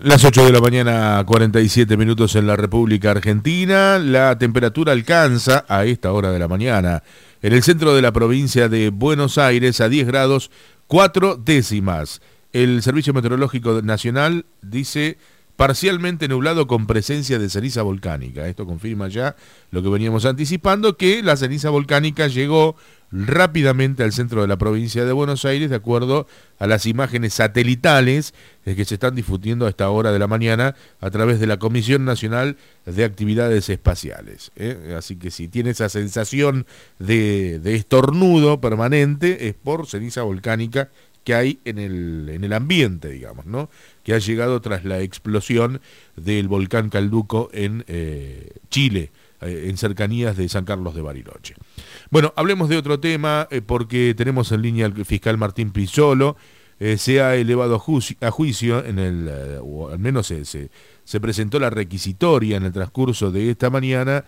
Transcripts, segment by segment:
Las 8 de la mañana, 47 minutos en la República Argentina. La temperatura alcanza a esta hora de la mañana en el centro de la provincia de Buenos Aires a 10 grados 4 décimas. El Servicio Meteorológico Nacional dice parcialmente nublado con presencia de ceniza volcánica. Esto confirma ya lo que veníamos anticipando, que la ceniza volcánica llegó rápidamente al centro de la provincia de Buenos Aires, de acuerdo a las imágenes satelitales que se están difundiendo a esta hora de la mañana a través de la Comisión Nacional de Actividades Espaciales. Así que si tiene esa sensación de estornudo permanente, es por ceniza volcánica que hay en el ambiente, digamos, ¿no? Que ha llegado tras la explosión del volcán Calduco en Chile, en cercanías de San Carlos de Bariloche. Bueno, hablemos de otro tema, porque tenemos en línea al fiscal Martín Pizzolo. Se ha elevado a juicio, o al menos se presentó la requisitoria en el transcurso de esta mañana,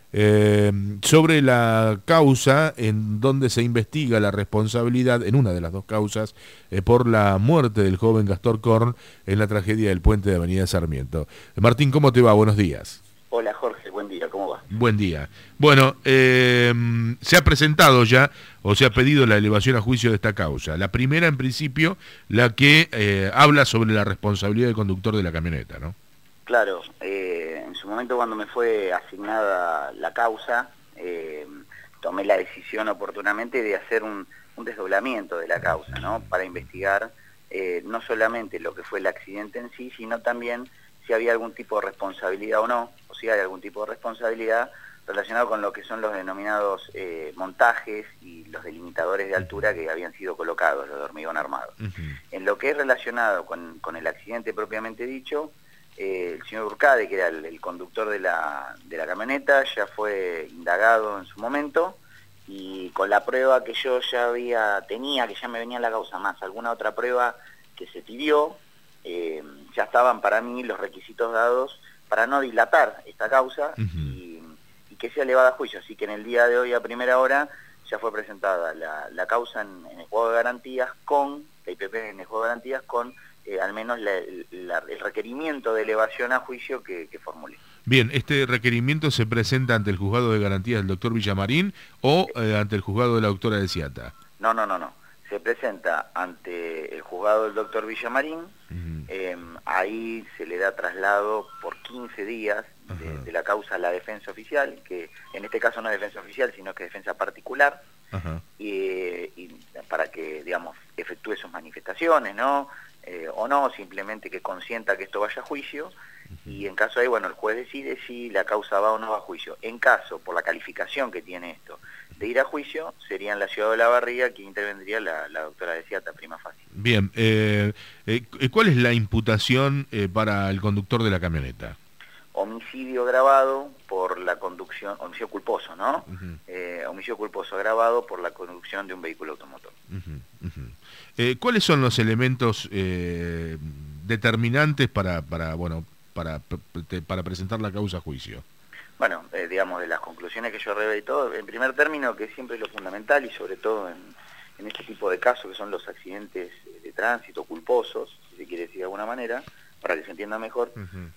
sobre la causa en donde se investiga la responsabilidad, en una de las dos causas, por la muerte del joven Gastón Korn en la tragedia del puente de Avenida Sarmiento. Martín, ¿cómo te va? Buenos días. Hola Jorge, buen día, ¿cómo va? Buen día. Bueno, se ha presentado ya, o se ha pedido la elevación a juicio de esta causa. La primera, en principio, la que habla sobre la responsabilidad del conductor de la camioneta, ¿no? Claro, en su momento cuando me fue asignada la causa, tomé la decisión oportunamente de hacer un desdoblamiento de la causa, ¿no? Para investigar no solamente lo que fue el accidente en sí, sino también si había algún tipo de responsabilidad o no, o si hay algún tipo de responsabilidad relacionado con lo que son los denominados montajes y los delimitadores de altura que habían sido colocados, los de hormigón armado. En lo que es relacionado con el accidente propiamente dicho, el señor Urcade, que era el conductor de la camioneta, ya fue indagado en su momento, y con la prueba que yo ya tenía, que ya me venía en la causa, más alguna otra prueba que se pidió, ya estaban para mí los requisitos dados para no dilatar esta causa y que sea elevada a juicio. Así que en el día de hoy a primera hora ya fue presentada la causa en el juego de garantías con, la IPP en el juego de garantías con al menos el requerimiento de elevación a juicio que formulé. Bien, ¿este requerimiento se presenta ante el juzgado de garantías del doctor Villamarín o ante el juzgado de la doctora de Ciata? No. Se presenta ante el juzgado del doctor Villamarín, ahí se le da traslado por 15 días de la causa a la defensa oficial, que en este caso no es defensa oficial, sino que es defensa particular, y para que, digamos, efectúe sus manifestaciones, ¿no? O no, simplemente que consienta que esto vaya a juicio, y en caso de, bueno, el juez decide si la causa va o no va a juicio. En caso, por la calificación que tiene esto, de ir a juicio, sería en la ciudad de La Barriga que intervendría la doctora de Ciata, prima facie. Bien, ¿cuál es la imputación para el conductor de la camioneta? Homicidio agravado por la conducción, homicidio culposo, ¿no? Homicidio culposo agravado por la conducción de un vehículo automotor. ¿Cuáles son los elementos determinantes para presentar la causa a juicio? Bueno, digamos, de las conclusiones que yo revelé y todo, en primer término, que siempre es lo fundamental, y sobre todo en este tipo de casos, que son los accidentes de tránsito culposos, si se quiere decir de alguna manera, para que se entienda mejor,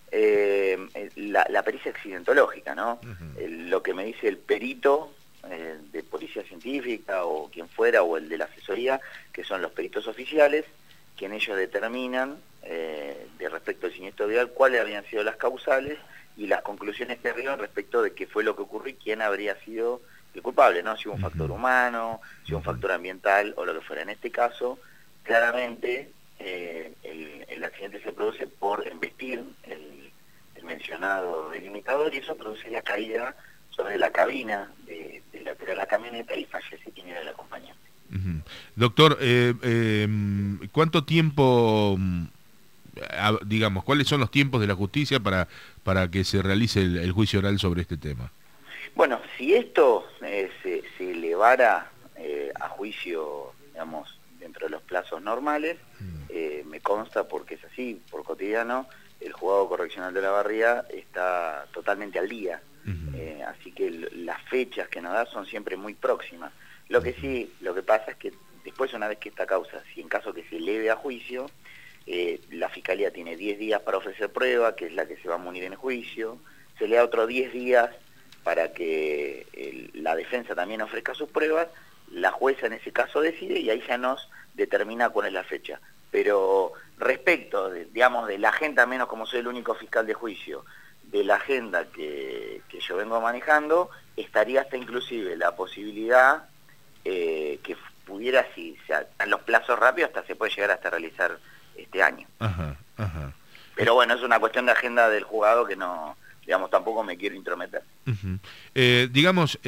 la pericia accidentológica, ¿no? Lo que me dice el perito de policía científica, o quien fuera, o el de la asesoría, que son los peritos oficiales, quien ellos determinan, de respecto al siniestro vial, cuáles habían sido las causales, y las conclusiones que arriban respecto de qué fue lo que ocurrió y quién habría sido el culpable, ¿no? Si hubo un factor humano, si hubo un factor ambiental o lo que fuera. En este caso, claramente, el accidente se produce por embestir el mencionado delimitador, y eso produce la caída sobre la cabina de la camioneta, y fallece quien era el acompañante. Doctor, ¿cuánto tiempo, digamos, cuáles son los tiempos de la justicia para que se realice el juicio oral sobre este tema? Bueno, si esto se elevara a juicio, digamos, dentro de los plazos normales, me consta, porque es así, por cotidiano, el juzgado correccional de La Barriga está totalmente al día, así que las fechas que nos da son siempre muy próximas. Lo que pasa es que después, una vez que esta causa, si en caso que se eleve a juicio, la Fiscalía tiene 10 días para ofrecer prueba, que es la que se va a munir en el juicio, se le da otros 10 días para que la defensa también ofrezca sus pruebas, la jueza en ese caso decide y ahí ya nos determina cuál es la fecha. Pero respecto, digamos, de la agenda, menos como soy el único fiscal de juicio, de la agenda que yo vengo manejando, estaría hasta inclusive la posibilidad que pudiera, si en los plazos rápidos, hasta se puede llegar hasta realizar este año. Ajá, ajá. Pero bueno, es una cuestión de agenda del juzgado que no, digamos, tampoco me quiero intrometer. Digamos,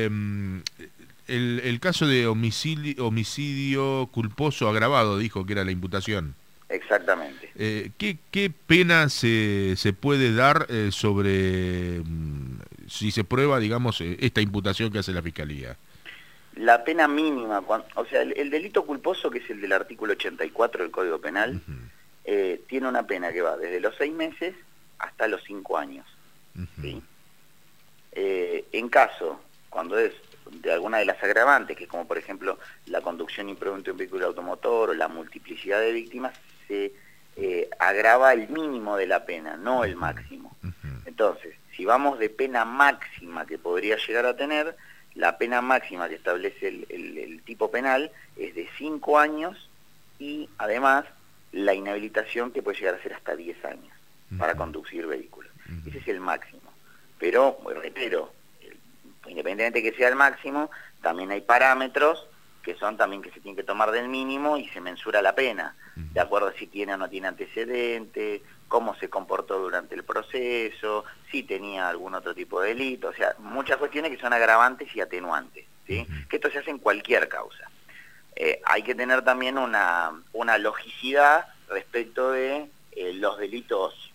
el caso de homicidio culposo agravado, dijo que era la imputación. Exactamente. ¿Qué pena se puede dar sobre si se prueba, digamos, esta imputación que hace la Fiscalía? La pena mínima, o sea, el delito culposo, que es el del artículo 84 del Código Penal, tiene una pena que va desde los 6 meses hasta los 5 años. ¿Sí? En caso, cuando es de alguna de las agravantes, que es como por ejemplo la conducción imprudente de un vehículo automotor o la multiplicidad de víctimas, se agrava el mínimo de la pena, no el máximo. Entonces, si vamos de pena máxima que podría llegar a tener, la pena máxima que establece el tipo penal es de 5 años y además la inhabilitación que puede llegar a ser hasta 10 años para conducir vehículos. Ese es el máximo. Pero, reitero, independientemente de que sea el máximo, también hay parámetros que son también que se tienen que tomar del mínimo y se mensura la pena, de acuerdo a si tiene o no tiene antecedentes, cómo se comportó durante el proceso, si tenía algún otro tipo de delito, o sea, muchas cuestiones que son agravantes y atenuantes, ¿sí? Que esto se hace en cualquier causa. Hay que tener también una logicidad respecto de los delitos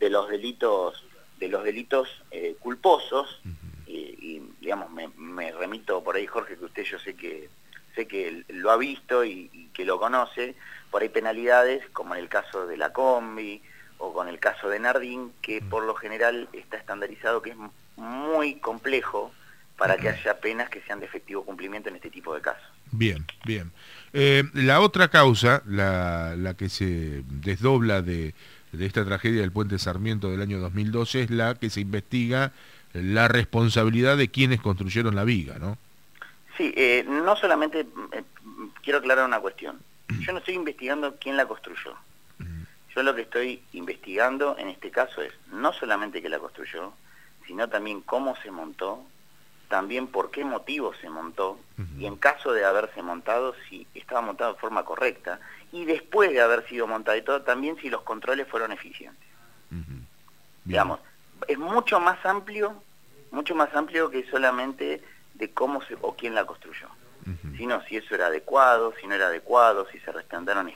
culposos, y digamos, me remito por ahí, Jorge, que usted yo sé que lo ha visto y que lo conoce, por ahí penalidades, como en el caso de la combi, o con el caso de Nardín, que por lo general está estandarizado que es muy complejo para que haya penas que sean de efectivo cumplimiento en este tipo de casos. Bien, bien. La otra causa, la que se desdobla de esta tragedia del Puente Sarmiento del año 2012, es la que se investiga la responsabilidad de quienes construyeron la viga, ¿no? Sí, no solamente, quiero aclarar una cuestión. Yo no estoy investigando quién la construyó. Yo lo que estoy investigando en este caso es no solamente que la construyó, sino también cómo se montó, también por qué motivo se montó, y en caso de haberse montado, si estaba montado de forma correcta, y después de haber sido montado y todo, también si los controles fueron eficientes. Digamos, es mucho más amplio que solamente de cómo o quién la construyó. Sino si eso era adecuado, si no era adecuado, si se respetaron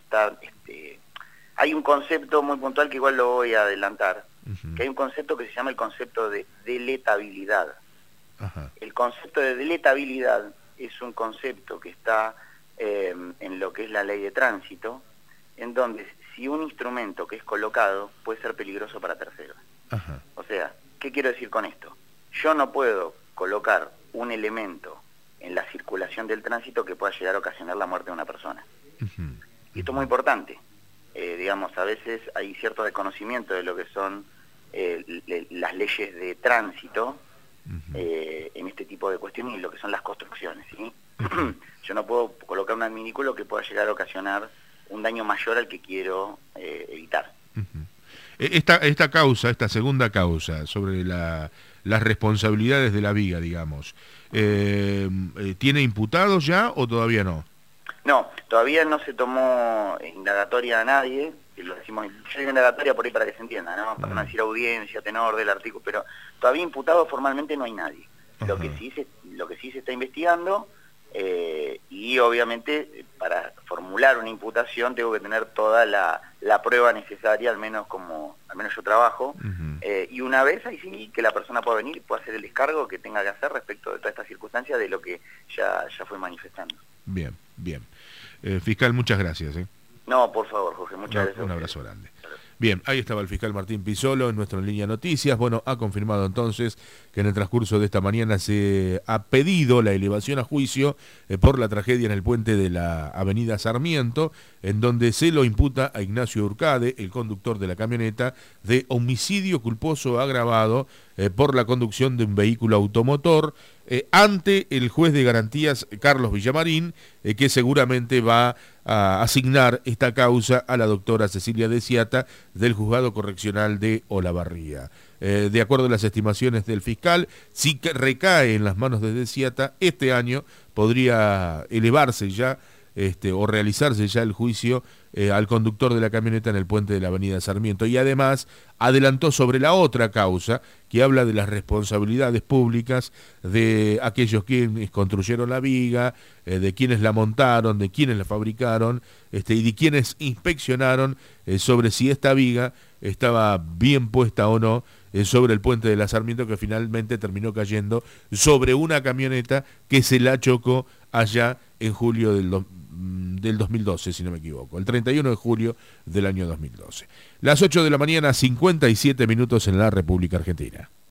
hay un concepto muy puntual que igual lo voy a adelantar, que hay un concepto que se llama el concepto de deletabilidad. El concepto de deletabilidad es un concepto que está en lo que es la ley de tránsito, en donde si un instrumento que es colocado puede ser peligroso para terceros. O sea, ¿qué quiero decir con esto? Yo no puedo colocar un elemento en la circulación del tránsito que pueda llegar a ocasionar la muerte de una persona. Y esto es muy importante. Digamos, a veces hay cierto desconocimiento de lo que son las leyes de tránsito en este tipo de cuestiones y lo que son las construcciones, ¿sí? Yo no puedo colocar un adminículo que pueda llegar a ocasionar un daño mayor al que quiero evitar. Esta causa, esta segunda causa, sobre las responsabilidades de la viga, digamos, ¿tiene imputados ya o todavía no? No, todavía no se tomó indagatoria a nadie, que lo decimos, yo digo indagatoria por ahí para que se entienda, ¿no? Para no decir audiencia, tenor del artículo, pero todavía imputado formalmente no hay nadie. Lo que sí se está investigando, y obviamente para formular una imputación tengo que tener toda la prueba necesaria, al menos yo trabajo, y una vez ahí sí que la persona pueda venir y pueda hacer el descargo que tenga que hacer respecto de toda esta circunstancia de lo que ya fue manifestando. Bien, bien. Fiscal, muchas gracias. No, por favor, Jorge, muchas gracias. Un abrazo grande. Bien, ahí estaba el fiscal Martín Pisolo en nuestra línea noticias. Bueno, ha confirmado entonces que en el transcurso de esta mañana se ha pedido la elevación a juicio por la tragedia en el puente de la avenida Sarmiento, en donde se lo imputa a Ignacio Urcade, el conductor de la camioneta, de homicidio culposo agravado por la conducción de un vehículo automotor, ante el juez de garantías Carlos Villamarín, que seguramente va a asignar esta causa a la doctora Cecilia De Ciata del Juzgado Correccional de Olavarría. De acuerdo a las estimaciones del fiscal, si recae en las manos de De Ciata, este año podría elevarse ya o realizarse ya el juicio al conductor de la camioneta en el puente de la avenida Sarmiento, y además adelantó sobre la otra causa que habla de las responsabilidades públicas de aquellos quienes construyeron la viga, de quienes la montaron, de quienes la fabricaron y de quienes inspeccionaron sobre si esta viga estaba bien puesta o no sobre el puente de la Sarmiento, que finalmente terminó cayendo sobre una camioneta que se la chocó allá en julio del 2012, si no me equivoco, el 31 de julio del año 2012. Las 8 de la mañana, 57 minutos en la República Argentina.